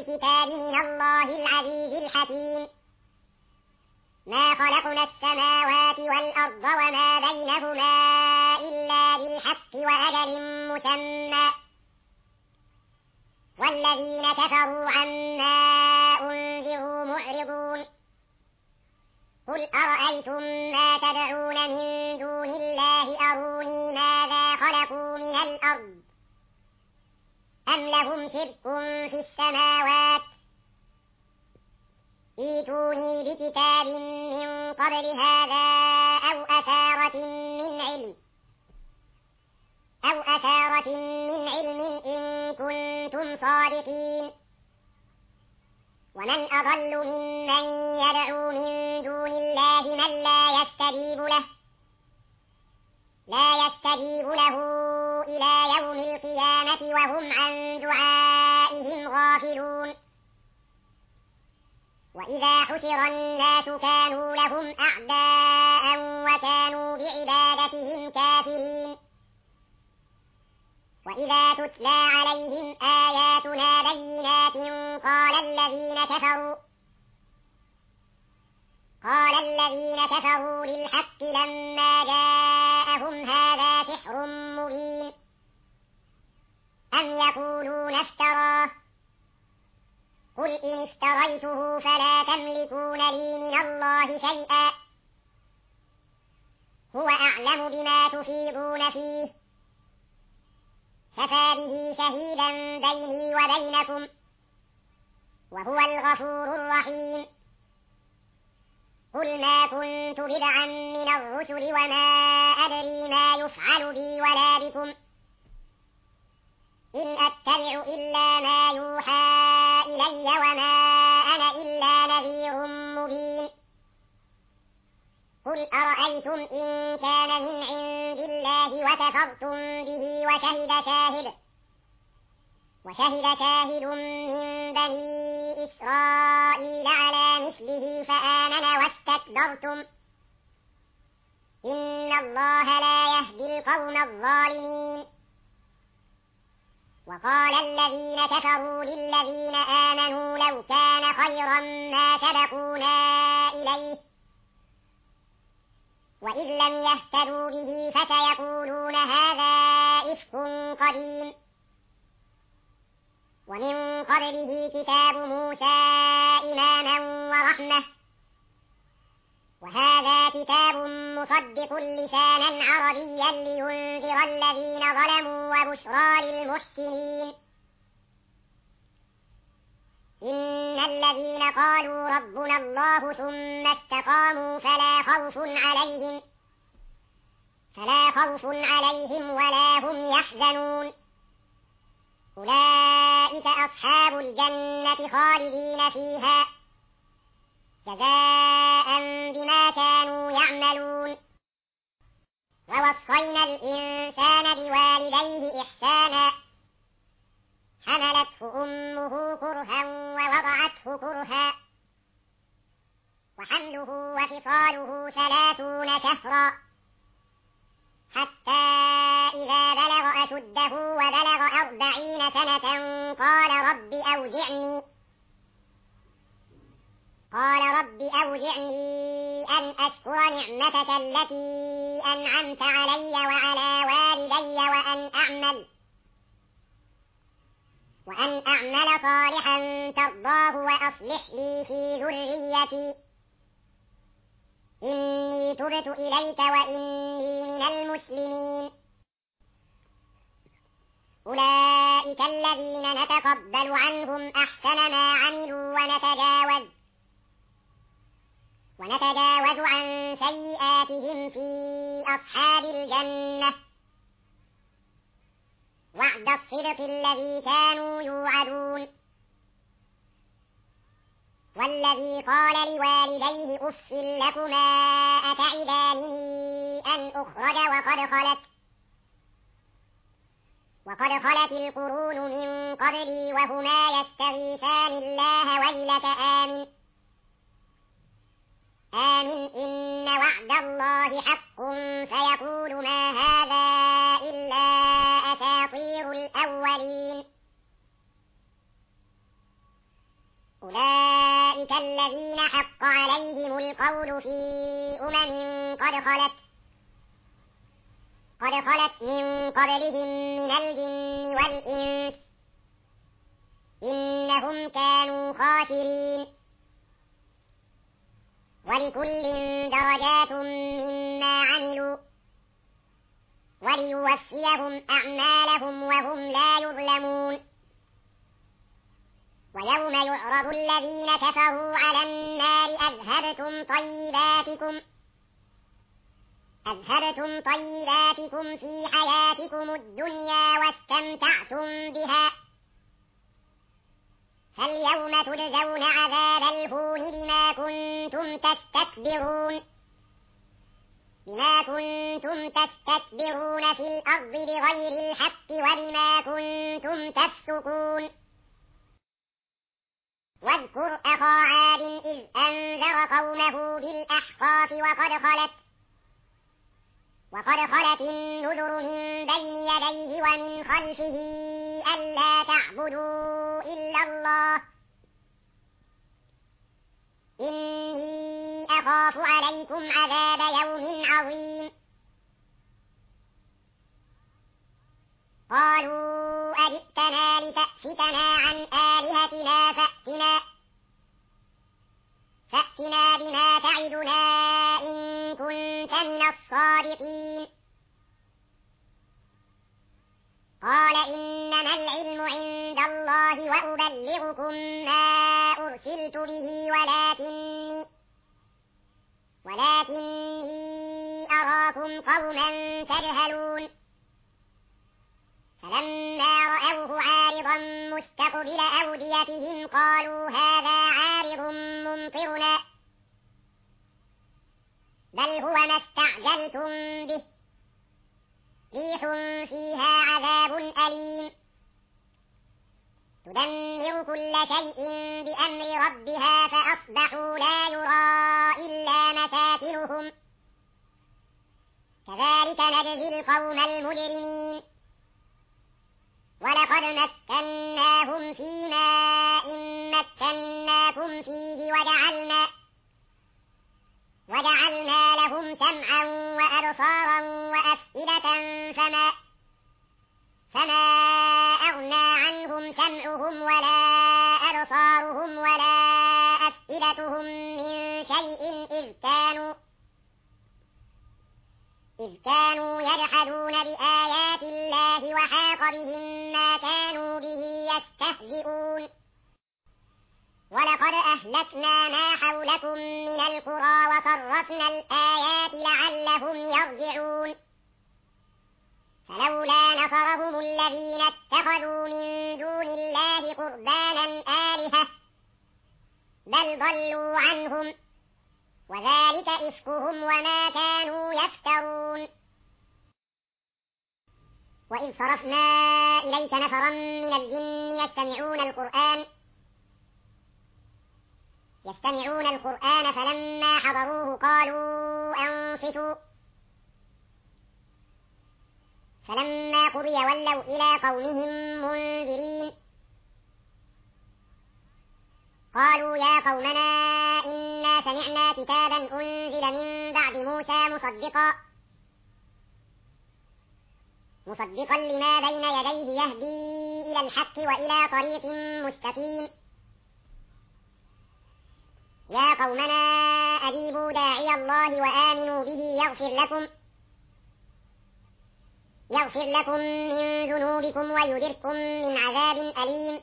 الكتاب من الله العزيز الحكيم. ما خلقنا السماوات والأرض وما بينهما إلا بالحق وأجل مسمى، والذين كفروا عما أنذروا معرضون. قل أرأيتم ما تدعون من دون الله أروني ماذا خلقوا من الأرض أم لهم شرك في السماوات، ائتوني بكتاب من قبل هذا أو أثارة من علم إن كنتم صادقين. ومن أضل ممن يدعو من دون الله من لا يستجيب له إلى يوم القيامة وهم عن دعائهم غافلون. وإذا حشر الناس كانوا لهم أعداء وكانوا بعبادتهم كافرين. وإذا تتلى عليهم آياتنا بينات قال الذين كفروا للحق لما جاءهم هذا سحر مبين أم يقولون افتراه، قل إن افتريته فلا تملكون لي من الله شيئا، هو أعلم بما تفيضون فيه، كفى به شهيدا بيني وبينكم وهو الغفور الرحيم. قل ما كنت بدعا من الرسل وما أدري ما يفعل بي ولا بكم، إن أتبع إلا ما يوحى إلي وما أنا إلا نذير مبين. قل أرأيتم إن كان من عند الله وكفرتم به وشهد شاهد من بني إسرائيل على مثله فآمن واستكبرتم، إن الله لا يهدي القوم الظالمين. وقال الذين كفروا للذين آمنوا لو كان خيرا ما سبقونا إليه، وإذ لم يهتدوا به فسيقولون هذا إفك قديم. ومن قبله كتاب موسى إماما ورحمة، وهذا كتاب مصدق لسانا عربيا لينذر الذين ظلموا وبشرى للمحسنين. إن الذين قالوا ربنا الله ثم استقاموا فلا خوف عليهم ولا هم يحزنون، أولئك أصحاب الجنة خالدين فيها جزاء بما كانوا يعملون. ووصينا الإنسان بوالديه إحسانا، حملته أمه كرها ووضعته كرها، وحمله وفصاله 30 شهرا، حتى إذا بلغ أشده وبلغ 40 سنة قال رب أوزعني أن أشكر نعمتك التي أنعمت علي وعلى والدي وأن أعمل صالحا ترضاه وأصلح لي في ذريتي إني تبت إليك وإني من المسلمين. أولئك الذين نتقبل عنهم أحسن ما عملوا ونتجاوز عن سيئاتهم في أصحاب الجنة، وعد الصدق الذي كانوا يوعدون. والذي قال لوالديه أف لكما أتعدانني أن أخرج وقد خلت القرون من قبلي وهما يستغيثان الله ويلك آمن إن وعد الله حق فيقول ما هذا إلا أساطير الأولين. أولئك الذين حق عليهم القول في أمم قد خلت من قبلهم من الجن والإنس إنهم كانوا خاسرين ولكل درجات مما عملوا وليوفيهم أعمالهم وهم لا يظلمون ويوم يعرض الذين كفروا على النار أذهبتم طيباتكم في حياتكم الدنيا واستمتعتم بها فاليوم تجزون عذاب الهون بما كنتم تستكبرون في الأرض بغير الحق وبما كنتم تفسقون واذكر أخا عاد إذ أنذر قومه بالأحقاف وقد خلت النذر من بين يديه ومن خلفه ألا تعبدوا إلا الله إني أخاف عليكم عذاب يوم عظيم قالوا أجئتنا لتأفكنا عن آلهتنا فأتنا بما تعدنا إن كنت من الصادقين قال إنما العلم عند الله وأبلغكم ما أرسلت به ولكني أراكم قوما تجهلون فلما رأوه عارضا مستقبل أوديتهم قالوا هذا عارض ممطرنا بل هو ما استعجلتم به ريح فيها عذاب أليم تدمر كل شيء بأمر ربها فأصبحوا لا يرى إلا مساكنهم كذلك نجزي القوم المجرمين ولقد مكناهم في ماء مكناكم فيه وجعلنا لهم سمعا وأبصارا وأفئدة فما أغنى عنهم سمعهم ولا أبصارهم ولا أفئدتهم من شيء إذ كانوا يجحدون بآيات الله وحاق بهم ما كانوا به يستهزئون ولقد أهلكنا ما حولكم من القرى وصرفنا الآيات لعلهم يرجعون فلولا نصرهم الذين اتخذوا من دون الله قربانا آلهة بل ضلوا عنهم وذلك إفكهم وما كانوا يفترون وإذ صرفنا إليك نفرا من الجن يستمعون القرآن فلما حضروه قالوا أنصتوا فلما قضي ولوا إلى قومهم منذرين قالوا يا قومنا إنا سمعنا كتابا أنزل من بعد موسى مصدقا لما بين يديه يهدي إلى الحق وإلى طريق مستقيم يا قومنا أجيبوا داعي الله وآمنوا به يغفر لكم من ذنوبكم ويجركم من عذاب أليم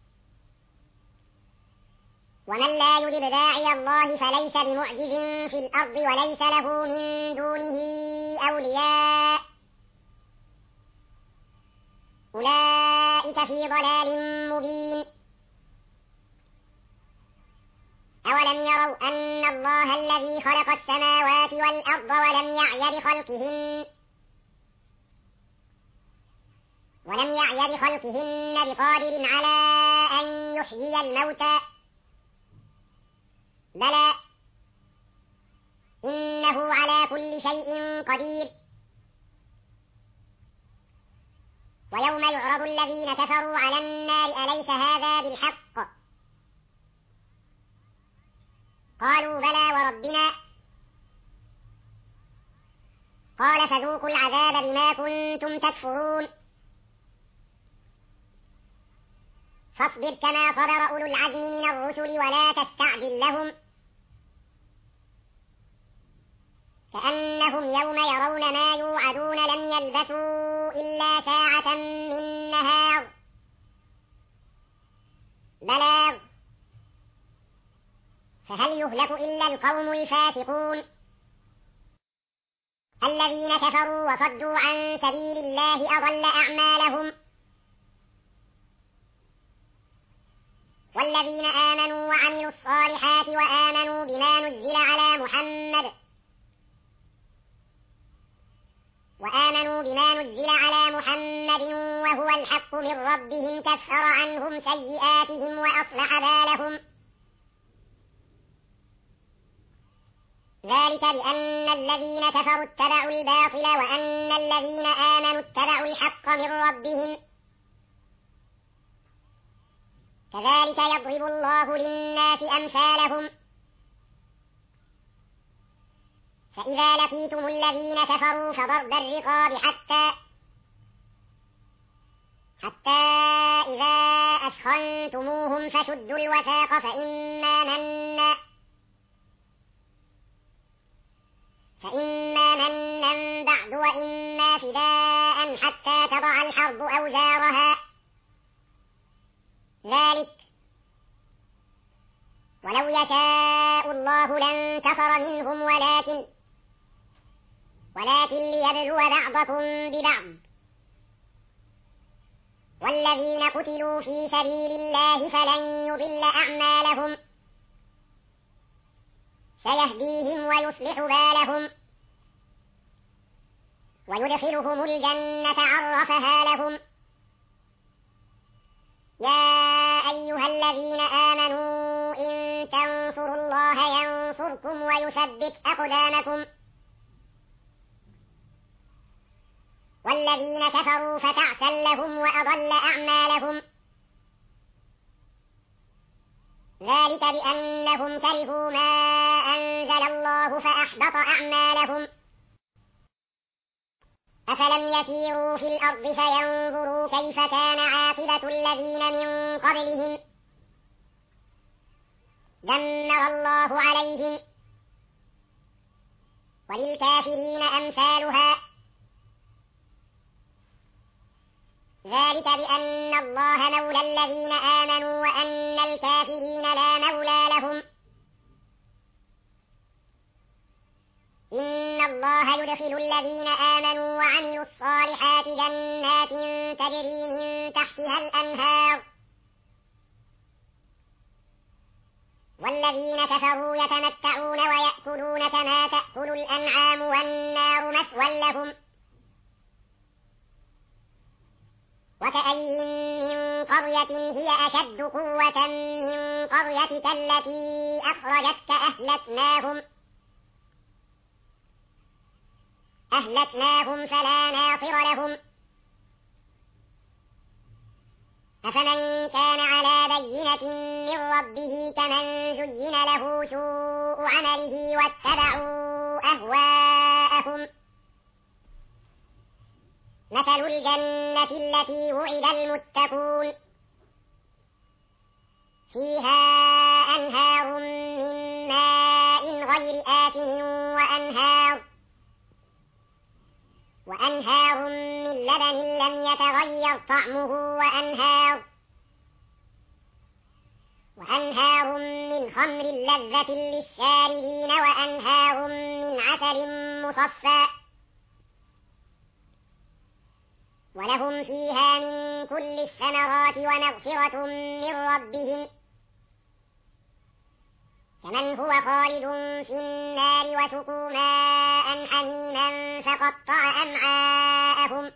ومن لا يجب داعي الله فليس بمعجز في الأرض وليس له من دونه أولياء أولئك في ضلال مبين أولم يروا أن الله الذي خلق السماوات والأرض ولم يعي بخلقهن بقادر على أن يحيي الموتى بلى إنه على كل شيء قدير ويوم يعرض الذين كفروا على النار أليس هذا بالحق قالوا بلى وربنا. قال فذوقوا العذاب بما كنتم تكفرون. فاصبر كما صبر أولو العزم من الرسل ولا تستعجل لهم كأنهم يوم يرون ما يوعدون لم يلبثوا إلا ساعة من نهار بلاغ فهل يهلك إلا القوم الفاسقون الذين كفروا وصدوا عن سبيل الله أضل أعمالهم والذين آمنوا وعملوا الصالحات وآمنوا بما نزل على محمد وهو الحق من ربهم كفر عنهم سيئاتهم وأصلح بالهم ذلك بأن الذين كفروا اتبعوا الباطل وأن الذين آمنوا اتبعوا الحق من ربهم كذلك يضرب الله للناس أمثالهم فإذا لقيتم الذين كفروا فضرب الرقاب حتى إذا أثخنتموهم فشدوا الوثاق فإما منا بعد وإما فداء حتى تضع الحرب أوزارها ذلك ولو يشاء الله لانتصر منهم ولكن ليبلو بعضكم ببعض والذين قتلوا في سبيل الله فلن يضل أعمالهم سيهديهم ويصلح بالهم ويدخلهم الجنة عرفها لهم يا أيها الذين آمنوا إن تنصروا الله ينصركم ويثبت أقدامكم والذين كفروا فتعسا لهم وأضل أعمالهم ذلك بأنهم كرهوا ما أنزل الله فأحبط أعمالهم أفلم يسيروا في الأرض فينظروا كيف كان عاقبة الذين من قبلهم دمر الله عليهم وللكافرين أمثالها ذلك بأن الله مولى الذين آمنوا وأن الكافرين لا مولى لهم إن الله يدخل الذين آمنوا وعملوا الصالحات جنات تجري من تحتها الأنهار والذين كفروا يتمتعون ويأكلون كما تأكل الأنعام والنار مثوى لهم وكأين من قرية هي أشد قوة من قريتك التي أخرجتك أهلكناهم فلا ناصر لهم أفمن كان على بينة من ربه كمن زين له سوء عمله واتبعوا أهواءهم مثل الجنة التي وعد المتقون فيها أنهار من ماء غير آسن وأنهار من لبن لم يتغير طعمه وأنهار من خمر لذة للشاربين وأنهار من عسل مصفى ولهم فيها من كل الثمرات ومغفرة من ربهم كمن هو خالد في النار وسقوا ماء حميما فقطع أمعاءهم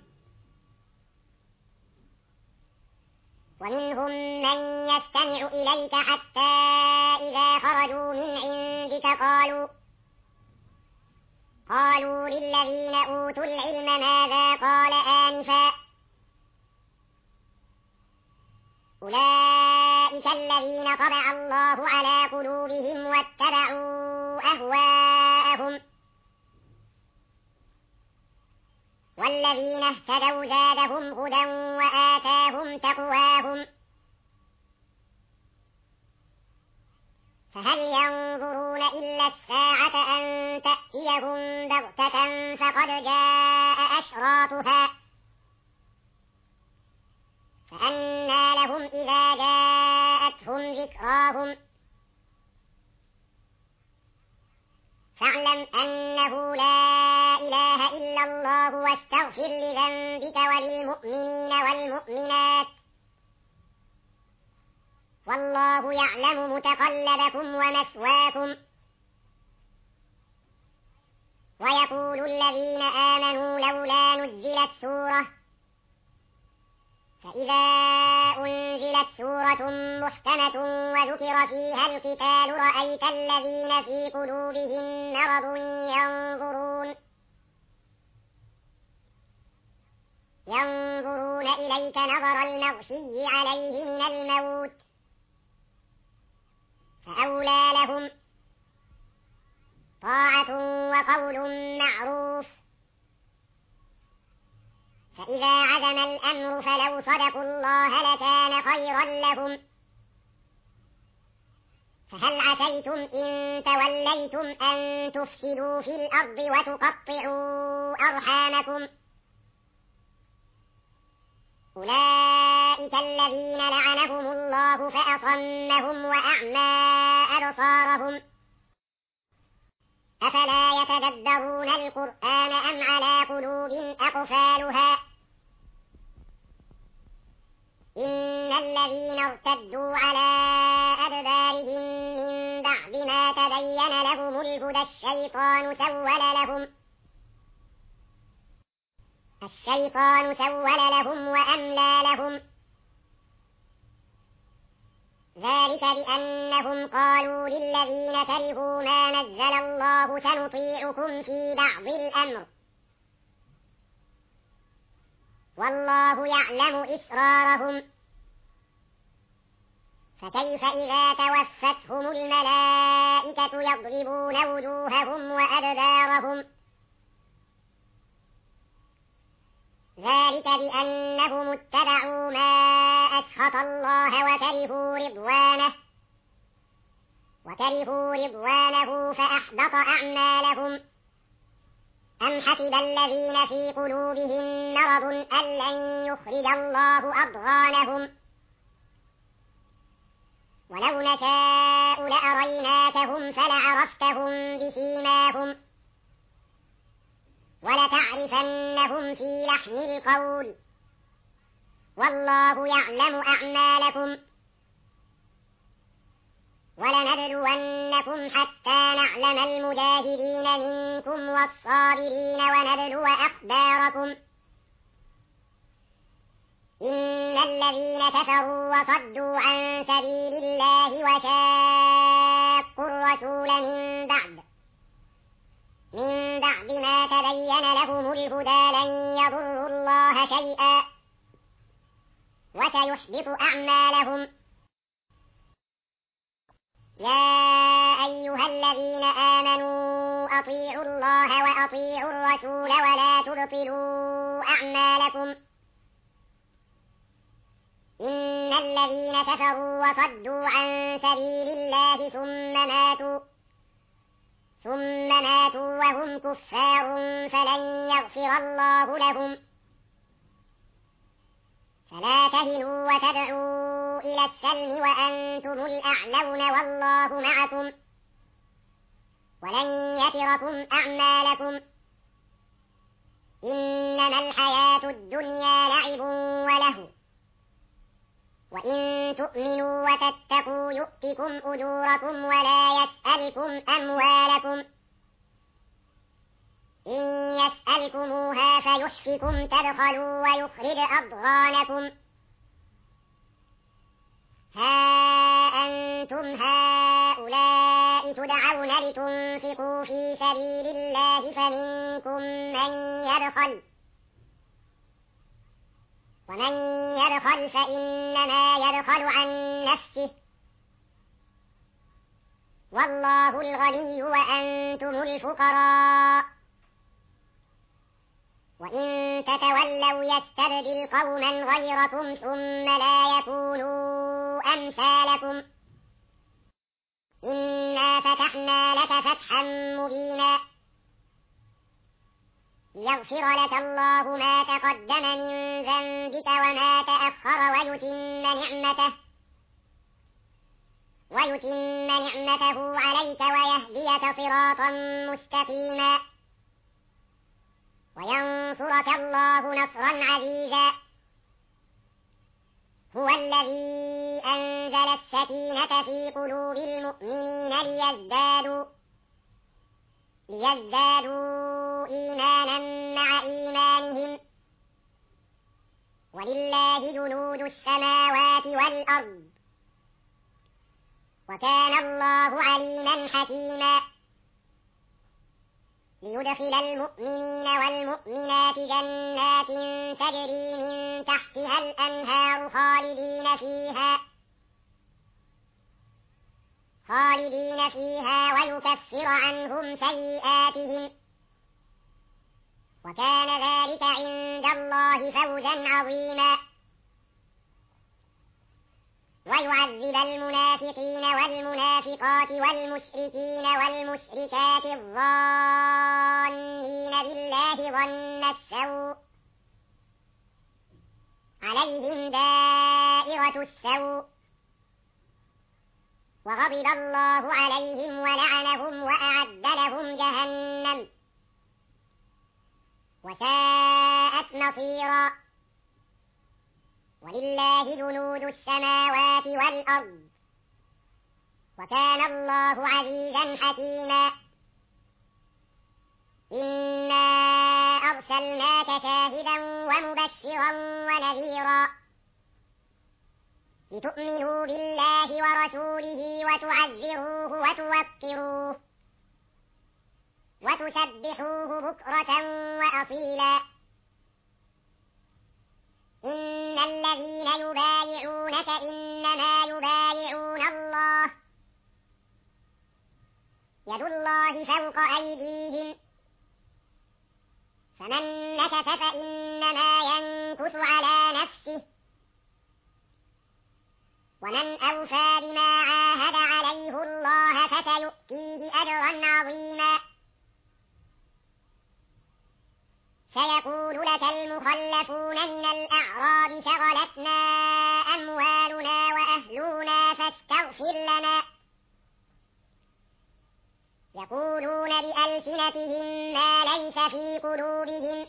ومنهم من يستمع إليك حتى إذا خرجوا من عندك قالوا للذين أوتوا العلم ماذا قال آنفا أولئك الذين الذين طبع الله على قلوبهم واتبعوا أهواءهم والذين اهتدوا زادهم هدى وآتاهم تقواهم فهل ينظرون إلا الساعة أن تأتيهم بغتة فقد جاء أشراطها فأنى لهم إذا جاءتهم ذكراهم فاعلم أنه لا إله إلا الله واستغفر لذنبك وللمؤمنين والمؤمنات والله يعلم متقلبكم ومثواكم ويقول الذين آمنوا لولا نزلت سورة فإذا أنزلت سورة محكمة وذكر فيها القتال رأيت الذين في قلوبهم مرض ينظرون إليك نظر المغشي عليه من الموت فأولى لهم طاعة وقول معروف فإذا عزم الأمر فلو صدقوا الله لكان خيرا لهم فهل عسيتم إن توليتم أن تفسدوا في الأرض وتقطعوا أرحامكم أولئك الذين لعنهم الله فأصمهم وأعمى أبصارهم أفلا يتدبرون القرآن أم على قلوب أقفالها إن الذين ارتدوا على أدبارهم من بعد ما تبين لهم الهدى الشيطان سول لهم وأملى لهم ذلك بأنهم قالوا للذين كرهوا ما نزل الله سنطيعكم في بعض الأمر والله يعلم إسرارهم فكيف إذا توفتهم الملائكة يضربون وجوههم وأدبارهم ذلك بأنهم اتبعوا ما أسخط الله وكرهوا رضوانه فأحبط أعمالهم أم حسب الذين في قلوبهم مرض أن لن يخرج الله أضغانهم ولو نشاء لأريناكهم فلعرفتهم بسيماهم ولتعرفنهم في لحن القول والله يعلم أعمالكم ولنبلونكم حتى نعلم المجاهدين منكم والصابرين ونبلو أخباركم إن الذين كفروا وصدوا عن سبيل الله وشاقوا الرسول من بعد ما تبين لهم الهدى لن يضروا الله شيئا وسيحبط أعمالهم يا أيها الذين آمنوا أطيعوا الله وأطيعوا الرسول ولا تبطلوا أعمالكم إن الذين كفروا وصدوا عن سبيل الله ثم ماتوا وهم كفار فلن يغفر الله لهم فلا تهنوا وتدعوا إلى السلم وأنتم الأعلون والله معكم ولن يتركم أعمالكم إنما الحياة الدنيا لعب ولهو وإن تؤمنوا وتتقوا يؤتكم أجوركم ولا يسألكم أموالكم إن يسألكموها فيحفكم تبخلوا ويخرج أضغانكم ها أنتم هؤلاء تدعون لتنفقوا في سبيل الله فمنكم من يبخل ومن يبخل فإنما يبخل عن نفسه والله الغني وأنتم الفقراء وإن تتولوا يستبدل قوما غيركم ثم لا يكونوا أمثالكم إنا فتحنا لك فتحا مبينا ليغفر لك الله ما تقدم من ذنبك وما تأخر ويتم نعمته عليك ويهديك صراطا مستقيما وينصرك الله نصرا عزيزا هو الذي أنزل السكينة في قلوب المؤمنين ليزدادوا إيمانا مع إيمانهم ولله جنود السماوات والأرض وكان الله عليما حكيما ليدخل المؤمنين والمؤمنات جنات تجري من تحتها الأنهار خالدين فيها ويكفر عنهم سيئاتهم وكان ذلك عند الله فوزا عظيما ويعذب المنافقين والمنافقات والمشركين والمشركات الظانين بالله ظن السوء عليهم دائرة السوء وغضب الله عليهم ولعنهم وأعد لهم جهنم وساءت مصيرا ولله جنود السماوات والأرض وكان الله عزيزا حكيما إنا أرسلناك شاهدا ومبشرا ونذيرا لتؤمنوا بالله ورسوله وتعزروه وتوقروه وتسبحوه بكرة وأصيلا إن الذين يبايعونك إنما يبايعون الله يد الله فوق أيديهم فمن نكث فإنما ينكث على نفسه ومن أوفى بما عاهد عليه الله فسيؤتيه أجرا عظيما سيقول لك المخلفون من الأعراب شغلتنا أموالنا وأهلنا فاستغفر لنا يقولون بألسنتهم ما ليس في قلوبهم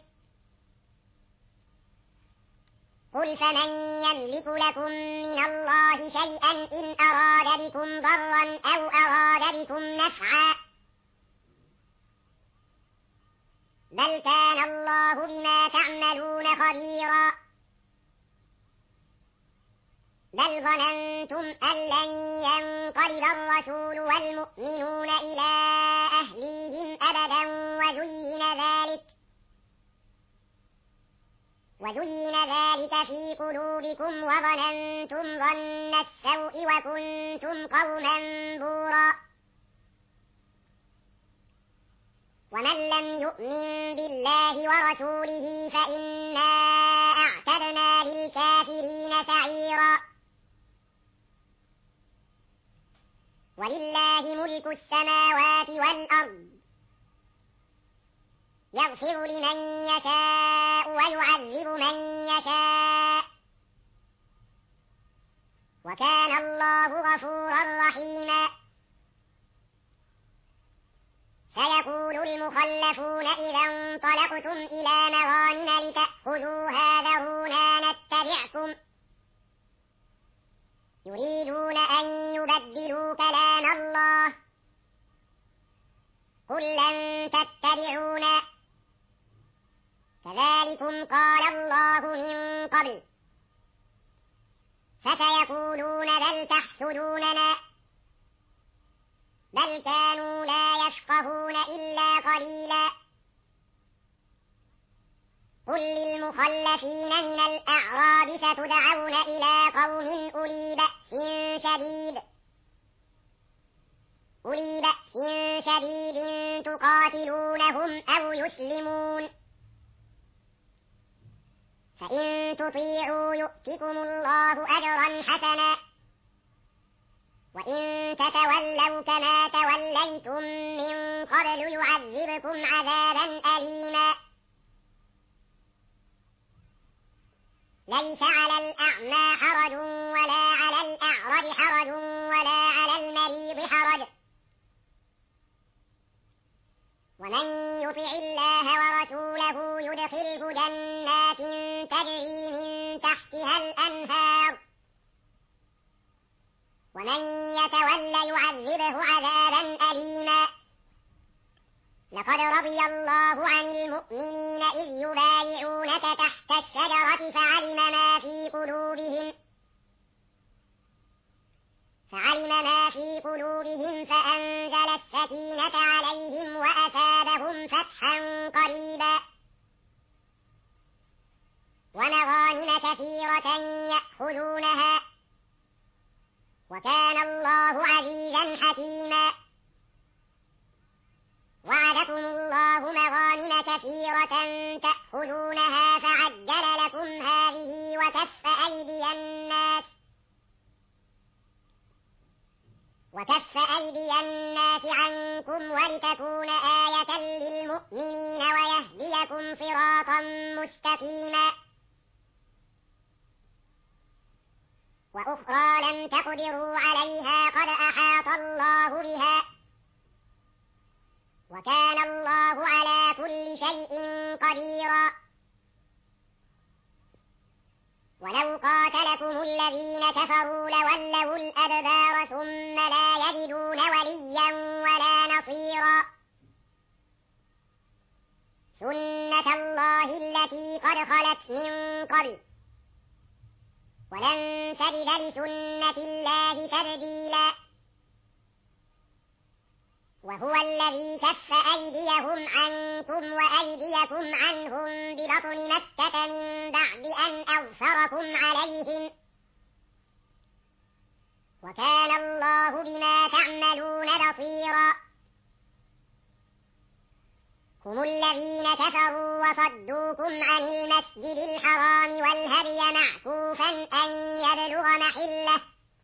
قل فمن يملك لكم من الله شيئا إن أراد بكم ضرا أو أراد بكم نفعا بل كان الله بما تعملون خبيرا بل ظننتم أن لن ينقلب الرسول والمؤمنون إلى أهليهم أبدا وزين ذلك في قلوبكم وظننتم ظن السوء وكنتم قوما بورا ومن لم يؤمن بالله ورسوله فإنا أعتدنا للكافرين سعيرا ولله ملك السماوات والأرض يغفر لمن يشاء ويعذب من يشاء وكان الله غفورا رحيما سيقول المخلفون إذا انطلقتم إلى مغانم لتأخذوها ذرونا نتبعكم يريدون أن يبدلوا كلام الله قل لن تتبعونا كذلكم قال الله من قبل فسيقولون بل تحسدوننا بل كانوا لا يفقهون إلا قليلا قل للمخلفين من الأعراب ستدعون إلى قوم أولي بأس شديد أولي بأس شديد تقاتلونهم أو يسلمون فإن تطيعوا يؤتكم الله أجرا حسنا وإن تتولوا كما توليتم من قبل يعذبكم عذابا أليما ليس على الأعمى حرج ولا على الأعرج حرج ولا على المريض حرج ومن يطع الله ورسوله يدخله جنات تجري من تحتها الأنهار ومن يتول يعذبه عذابا أليما لقد رضي الله عن المؤمنين إذ يبايعونك تحت الشجرة فعلم ما في قلوبهم فأنزل السكينة عليهم وأثابهم فتحا قريبا ومغانم كثيرة يأخذونها وكان الله عزيزا حكيما وعدكم الله مغانم كثيرة تأخذونها فعجل لكم هذه وكف أيدي الناس عنكم ولتكون آية للمؤمنين ويهديكم صراطا مستقيما وأخرى لم تقدروا عليها قد أحاط الله بها وكان الله على كل شيء قديرا ولو قاتلكم الذين كفروا لولوا الأدبار ثم لا يجدون وليا ولا نصيرا سنة الله التي قد خلت من قبل ولن تجد لسنة الله تبديلا وهو الذي كف أيديهم عنكم وأيديكم عنهم ببطن مكة من بعد أن أظفركم عليهم وكان الله بما تعملون بصيرا هم الذين كفروا وصدوكم عن المسجد الحرام والهدي معكوفا أن يبلغ محله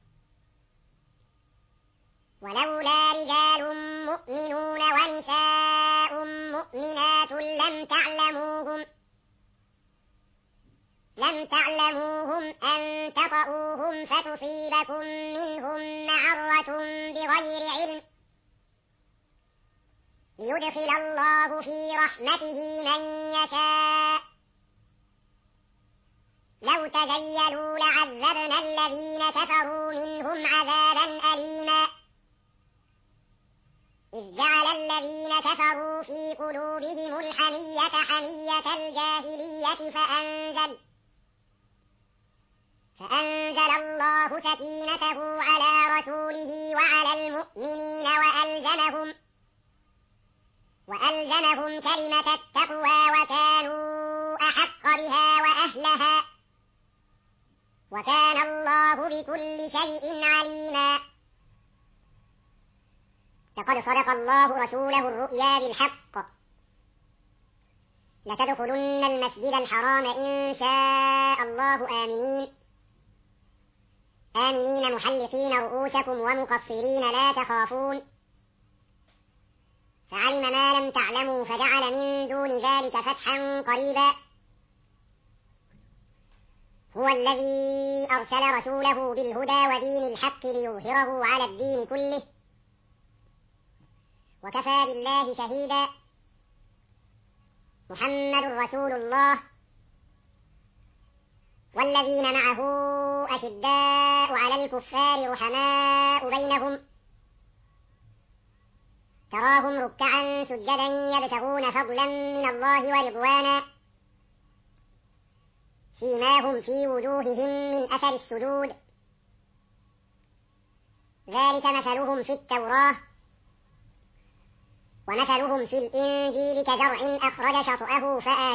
ولولا رجال مؤمنون ونساء مؤمنات لم تعلموهم أن تطؤوهم فتصيبكم منهم معرة بغير علم ليدخل الله في رحمته من يشاء لو تزيلوا لعذبنا الذين كفروا منهم عذابا أليما إذ جعل الذين كفروا في قلوبهم الحمية حمية الجاهلية فأنزل الله سكينته على رسوله وعلى المؤمنين وألزمهم كلمة التقوى وكانوا أحق بها وأهلها وكان الله بكل شيء عليما لقد صدق الله رسوله الرؤيا بالحق لتدخلن المسجد الحرام إن شاء الله آمنين محلقين رؤوسكم ومقصرين لا تخافون فعلم ما لم تعلموا فجعل من دون ذلك فتحا قريبا هو الذي أرسل رسوله بالهدى ودين الحق ليظهره على الدين كله وكفى بالله شهيدا محمد رسول الله والذين معه أشداء على الكفار رحماء بينهم تراهم ركعا سجدا يبتغون فضلا من الله ورضوانا سيماهم في وجوههم من أثر السجود ذلك مثلهم في التوراة ومثلهم في الإنجيل كزرع أخرج شطأه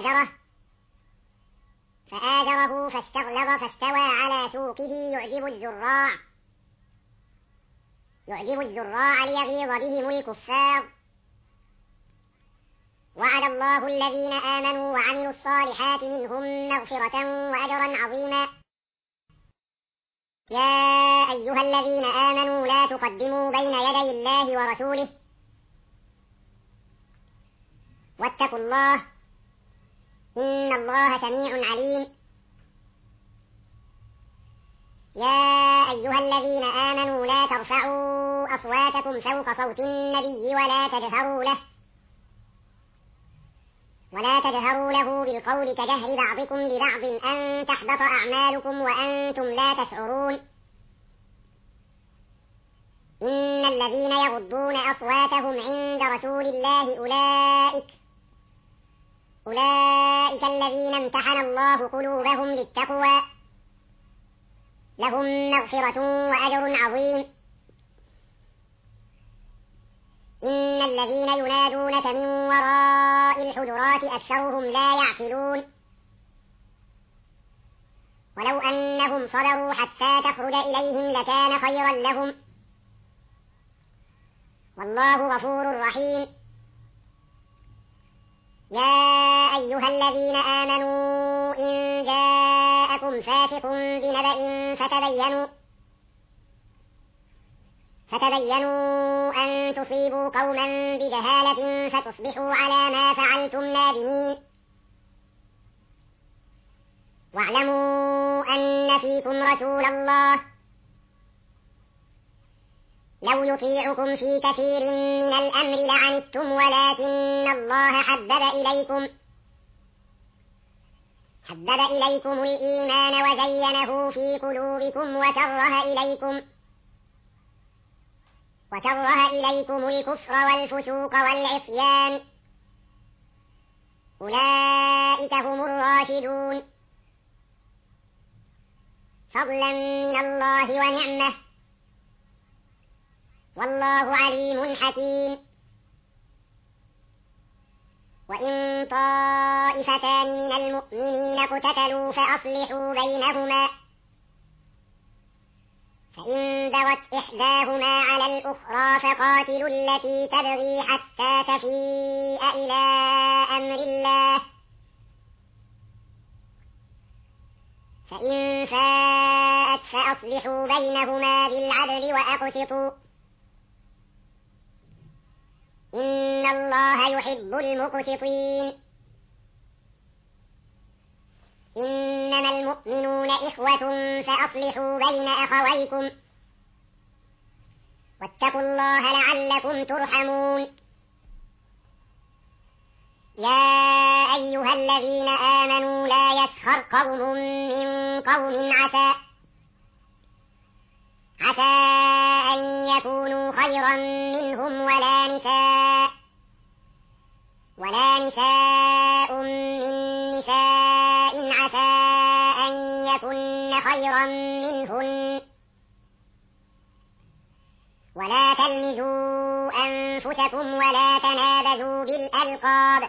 فآزره فاستغلظ فاستوى على سوقه يعجب الزراع يعجب الزراع ليغيظ بهم الكفار. وعد الله الذين آمنوا وعملوا الصالحات منهم مغفرة وأجرا عظيما. يا أيها الذين آمنوا لا تقدموا بين يدي الله ورسوله واتقوا الله إن الله سميع عليم. يا أيها الذين آمنوا لا ترفعوا أصواتكم فوق صوت النبي ولا تجهروا له بالقول كجهر بعضكم لبعض أن تحبط أعمالكم وأنتم لا تشعرون. إن الذين يغضون أصواتهم عند رسول الله أولئك الذين امتحن الله قلوبهم للتقوى لهم مغفرة وأجر عظيم. إن الذين ينادونك من وراء الحجرات أكثرهم لا يعقلون. ولو أنهم صبروا حتى تخرج إليهم لكان خيرا لهم والله غفور رحيم. يا أيها الذين آمنوا إن جاءكم فاسق بنبأ فتبينوا أن تصيبوا قوما بجهالة فتصبحوا على ما فعلتم نادمين. واعلموا أن فيكم رسول الله لو يطيعكم في كثير من الأمر لعنتم ولكن الله حبب إليكم الإيمان وزينه في قلوبكم وكره إليكم الكفر والفسوق والعصيان أولئك هم الراشدون فضلا من الله ونعمة والله عليم حكيم. وإن طائفتان من المؤمنين اقتتلوا فأصلحوا بينهما فإن بغت إحداهما على الأخرى فقاتلوا التي تبغي حتى تفيء إلى أمر الله فإن فاءت فأصلحوا بينهما بالعدل وأقسطوا إن الله يحب المقسطين. إنما المؤمنون إخوة فأصلحوا بين أخويكم واتقوا الله لعلكم ترحمون. يا أيها الذين آمنوا لا يسخر قوم من قوم عسى أن يكونوا خيرا منهم ولا نساء من نساء عسى أن يكن خيرا منهن ولا تلمزوا أنفسكم ولا تنابزوا بالألقاب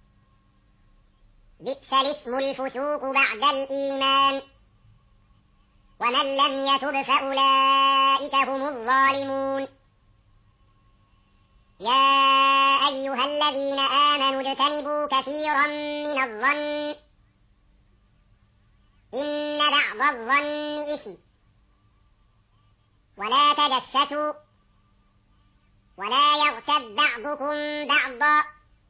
بئس الاسم الفسوق بعد الإيمان ومن لم يتب فأولئك هم الظالمون. يا أيها الذين آمنوا اجتنبوا كثيرا من الظن إن بعض الظن إثم ولا تجسسوا ولا يغتب بعضكم بعضا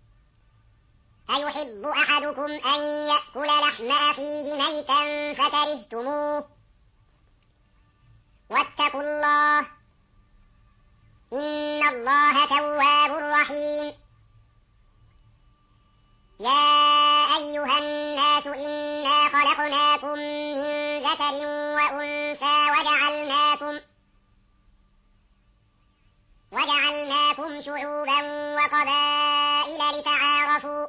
أيحب أحدكم أن يأكل لحم أخيه ميتا فكرهتموه واتقوا الله إن الله تواب رحيم. يا أيها الناس إنا خلقناكم من ذكر وأنثى وجعلناكم شعوبا وقبائل لتعارفوا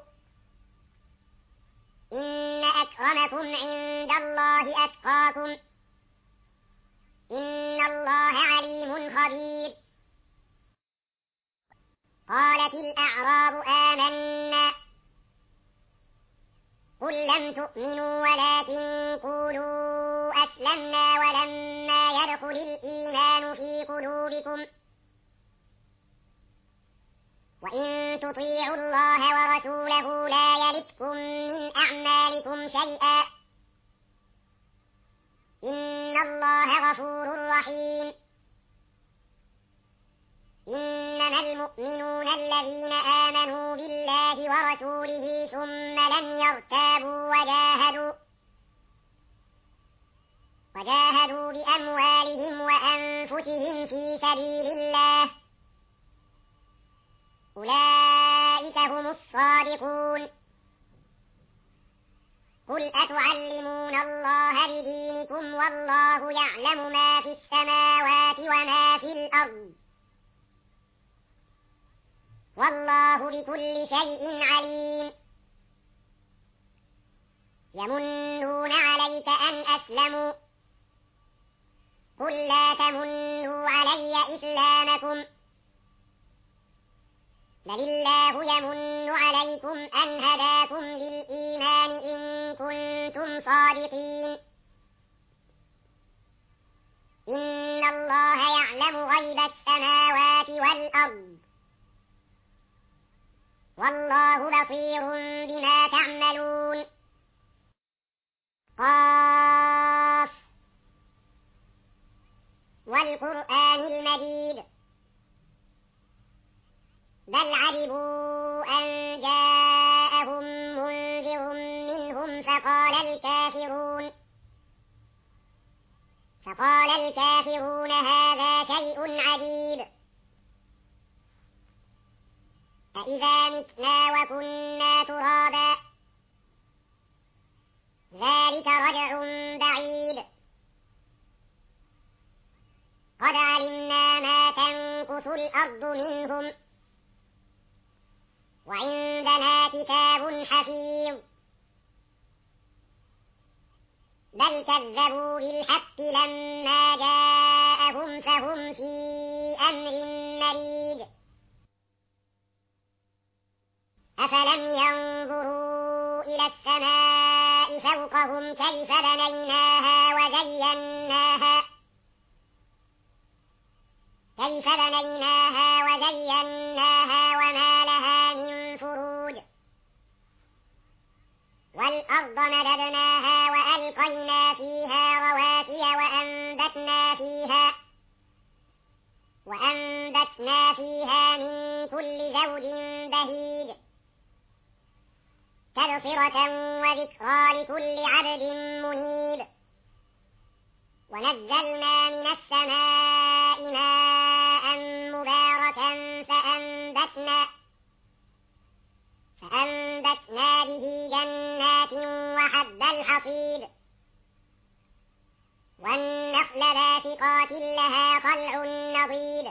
إن أكرمكم عند الله أتقاكم إن الله عليم خبير. قالت الأعراب آمنا قل لم تؤمنوا ولكن قولوا أسلمنا ولما يدخل الإيمان في قلوبكم وإن تطيعوا الله ورسوله لا يلتكم من أعمالكم شيئا إن الله غفور رحيم إنما المؤمنون الذين آمنوا بالله ورسوله ثم لم يرتابوا وجاهدوا بأموالهم وأنفسهم في سبيل الله أولئك هم الصادقون قل أتعلمون الله بدينكم والله يعلم ما في السماوات وما في الأرض والله بكل شيء عليم يمنون عليك أن أسلموا قل لا تمنوا علي إسلامكم بل الله يمن عليكم أن هداكم للإيمان إن كنتم صادقين إن الله يعلم غيب السماوات والأرض والله بصير بما تعملون قاف والقرآن المجيد بل عجبوا أن جاءهم منذر منهم فقال الكافرون هذا شيء عجيب أإذا متنا وكنا ترابا ذلك رجع بعيد قد علمنا ما تنقص الأرض منهم وعندنا كتاب حفيظ بل كذبوا بالحق لما جاءهم فهم في أمر مريج أفلم ينظروا إلى السماء فوقهم كيف بنيناها وزيناها وما لها من فروج والأرض مددناها وألقينا فيها رواسي وأنبتنا فيها من كل زوج بهيج تبصرة وذكرى لكل عبد منيب ونزلنا من السماء ماء مباركا فأنبتنا به جنات وحب الحصيد والنخل باسقات لها طلع نضيد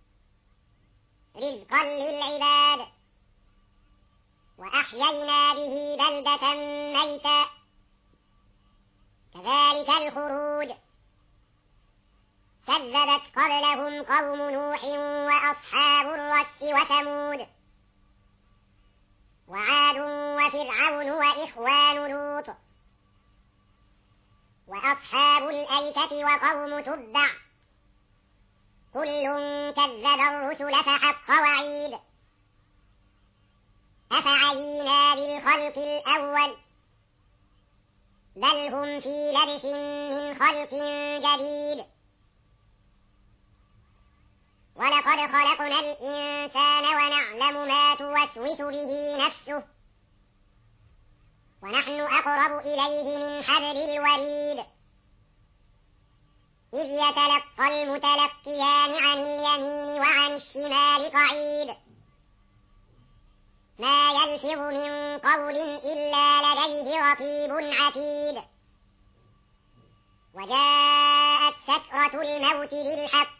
رزقا للعباد وأحيينا به بلدة ميتا كذلك الخروج كذبت قبلهم قوم نوح وأصحاب الرس وثمود وعاد وفرعون وإخوان لوط وأصحاب الأيكة وقوم تبع كل كذب الرسل فحق وعيد أفعينا بالخلق الأول بل هم في لبس من خلق جديد ولقد خلقنا الإنسان ونعلم ما توسوس به نفسه ونحن أقرب إليه من حبل الوريد إذ يتلقى المتلقيان عن اليمين وعن الشمال قعيد ما يلفظ من قول إلا لديه رقيب عتيد وجاءت سكرة الموت بالحق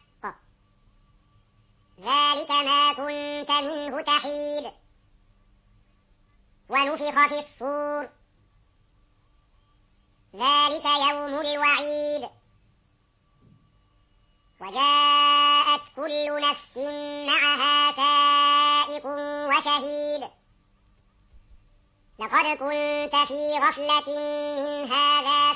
ذلك ما كنت منه تحيد ونفخ في الصور ذلك يوم الوعيد وجاءت كل نفس معها سائق وشهيد لقد كنت في غفلة من هذا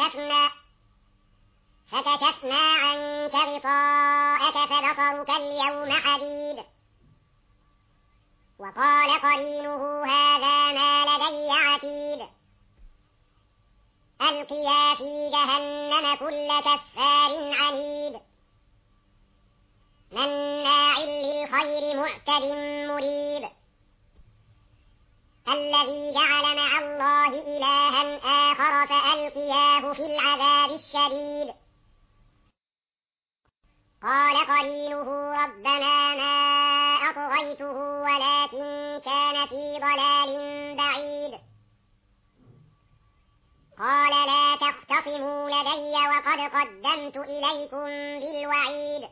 فكشفنا عنك غطاءك فبصرك اليوم حديد وقال قرينه هذا ما لدي عتيد ألقيا في جهنم كل كفار عنيد مناع للخير معتد مريب الذي جعل مع الله إلها آخر فألقياه في العذاب الشديد قال قرينه ربنا ما أطغيته ولكن كان في ضلال بعيد قال لا تختصموا لدي وقد قدمت إليكم بالوعيد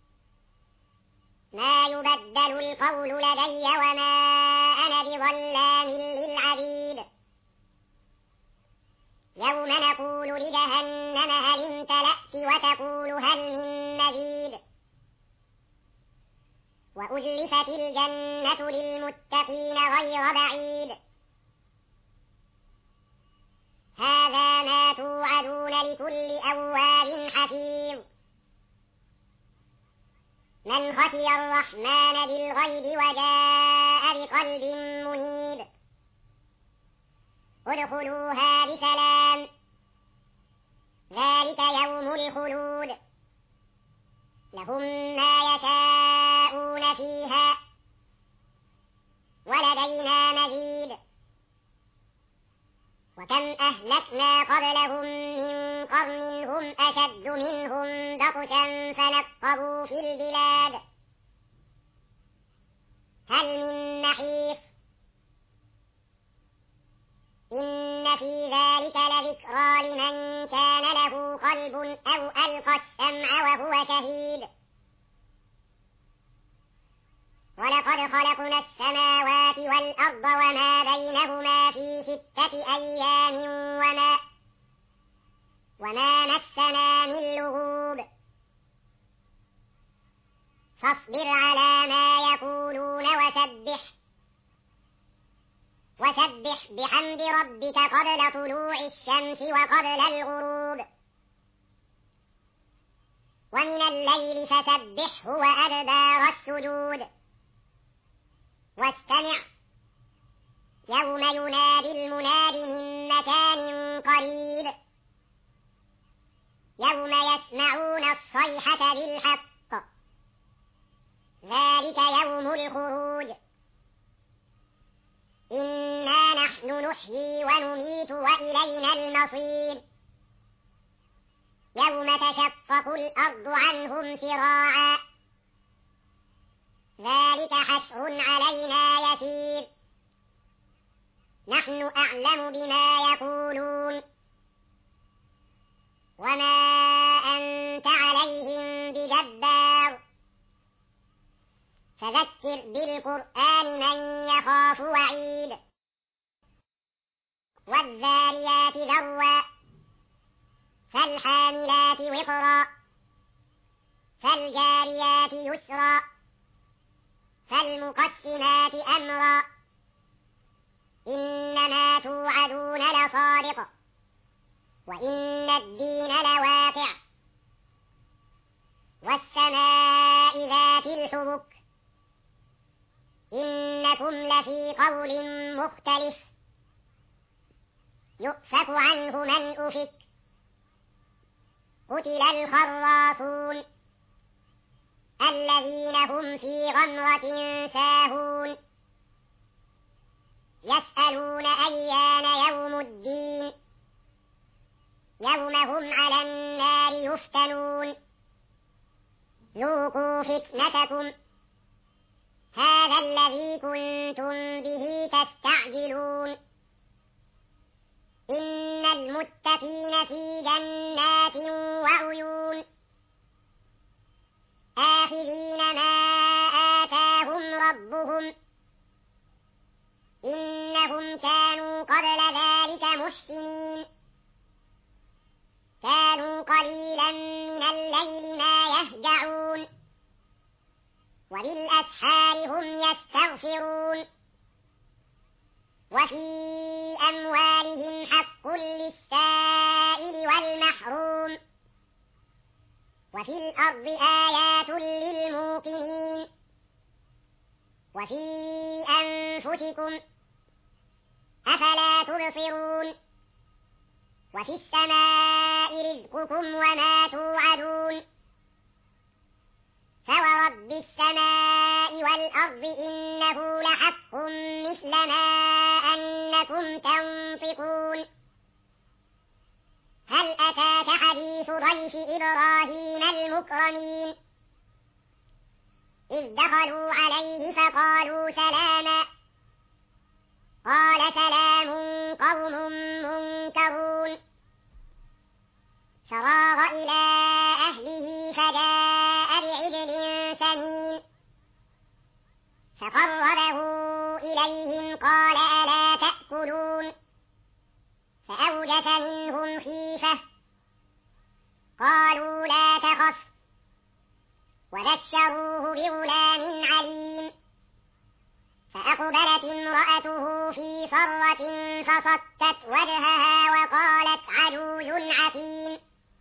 ما يبدل القول لدي وما أنا بظلام للعبيد يوم نقول لجهنم هل امتلأت وتقول هل من مزيد وأزلفت الجنة للمتقين غير بعيد هذا ما توعدون لكل أواب حفيظ من خشي الرحمن بالغيب وجاء بقلب منيب ادخلوها بسلام ذلك يوم الخلود لهم ما يشاءون فيها ولدينا مزيد وكم أهلكنا قبلهم من قرن هم أشد منهم بطشا فنقبوا في البلاد هل من محيص إن في ذلك لذكرى لمن كان له قلب أو ألقى السمع وهو شهيد ولقد خلقنا السماوات والأرض وما بينهما في 6 أيام وما مسنا من لغوب فاصبر على ما يقولون وسبح بحمد ربك قبل طلوع الشمس وقبل الغروب ومن الليل فسبحه وأدبار السجود واستمع يوم ينادي المناد من مكان قريب يوم يسمعون الصيحة بالحق ذلك يوم الخروج إنا نحن نحيي ونميت وإلينا المصير يوم تشقق الأرض عنهم سراعا ذلك حشر علينا يسير نحن أعلم بما يقولون وما أنت عليهم بجبار فذكر بالقرآن من يخاف وعيد والذاريات ذروا فالحاملات وقرا فالجاريات يسرا فالمقسمات أمرا إنما توعدون لصادق وإن الدين لواقع والسماء ذات الحبك إنكم لفي قول مختلف يؤفك عنه من أفك قتل الخراصون الذين هم في غمرة ساهون يسألون أيان يوم الدين يوم هم على النار يفتنون ذوقوا فتنتكم هذا الذي كنتم به تستعجلون إن المتقين في جنات وعيون آخذين ما آتاهم ربهم إنهم كانوا قبل ذلك محسنين كانوا قليلا من الليل ما يهجعون وبالأسحار هم يستغفرون وفي أموالهم حق للسائل والمحروم وفي الأرض آيات للموقنين وفي أنفسكم أفلا تبصرون وفي السماء رزقكم وما توعدون فورب السماء والأرض إنه لحق مثل ما أنكم تنطقون هل أتاك حديث ضيف إبراهيم المكرمين إذ دخلوا عليه فقالوا سلاما قال سلام قوم منكرون فراغ إلى أهله فجاء بعجل سمين فقربه إليهم قال ألا تأكلون فأوجس منهم خيفة قالوا لا تخف وبشروه بغلام عليم فأقبلت امرأته في صرة فصكت وجهها وقالت عجوز عقيم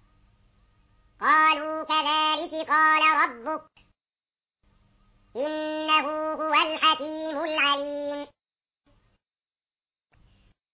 قالوا كذلك قال ربك إنه هو الحكيم العليم